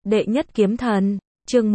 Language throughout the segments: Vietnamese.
Đệ nhất kiếm thần, chương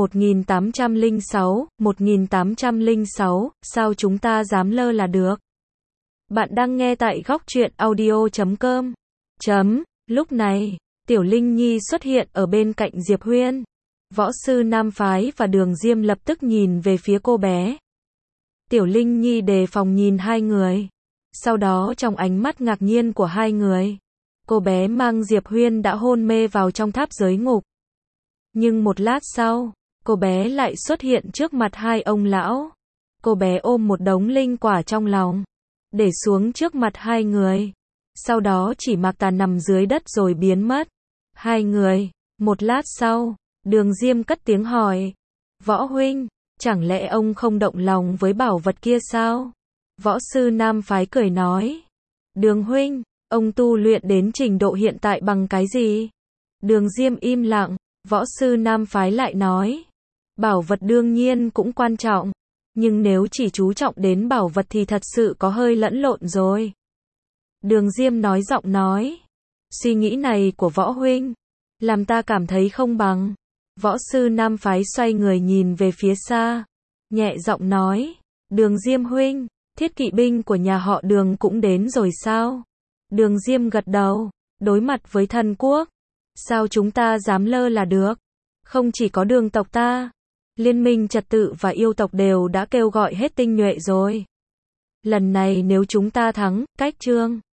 1806, sao chúng ta dám lơ là được. Bạn đang nghe tại góc truyện audio.com. Lúc này, Tiểu Linh Nhi xuất hiện ở bên cạnh Diệp Huyên. Võ sư Nam Phái và Đường Diêm lập tức nhìn về phía cô bé. Tiểu Linh Nhi đề phòng nhìn hai người. Sau đó trong ánh mắt ngạc nhiên của hai người, cô bé mang Diệp Huyên đã hôn mê vào trong tháp giới ngục. Nhưng một lát sau, cô bé lại xuất hiện trước mặt hai ông lão. Cô bé ôm một đống linh quả trong lòng, để xuống trước mặt hai người. Sau đó chỉ mặc tà nằm dưới đất rồi biến mất. Hai người, một lát sau, Đường Diêm cất tiếng hỏi. Võ huynh, chẳng lẽ ông không động lòng với bảo vật kia sao? Võ sư Nam Phái cười nói. Đường huynh, ông tu luyện đến trình độ hiện tại bằng cái gì? Đường Diêm im lặng. Võ sư Nam Phái lại nói. Bảo vật đương nhiên cũng quan trọng, nhưng nếu chỉ chú trọng đến bảo vật thì thật sự có hơi lẫn lộn rồi. Đường Diêm nói giọng nói. Suy nghĩ này của Võ huynh làm ta cảm thấy không bằng. Võ sư Nam Phái xoay người nhìn về phía xa, nhẹ giọng nói. Đường Diêm huynh, thiết kỵ binh của nhà họ Đường cũng đến rồi sao? Đường Diêm gật đầu. Đối mặt với thần quốc, sao chúng ta dám lơ là được? Không chỉ có Đường tộc ta, Liên minh trật tự và yêu tộc đều đã kêu gọi hết tinh nhuệ rồi. Lần này nếu chúng ta thắng, cách Trương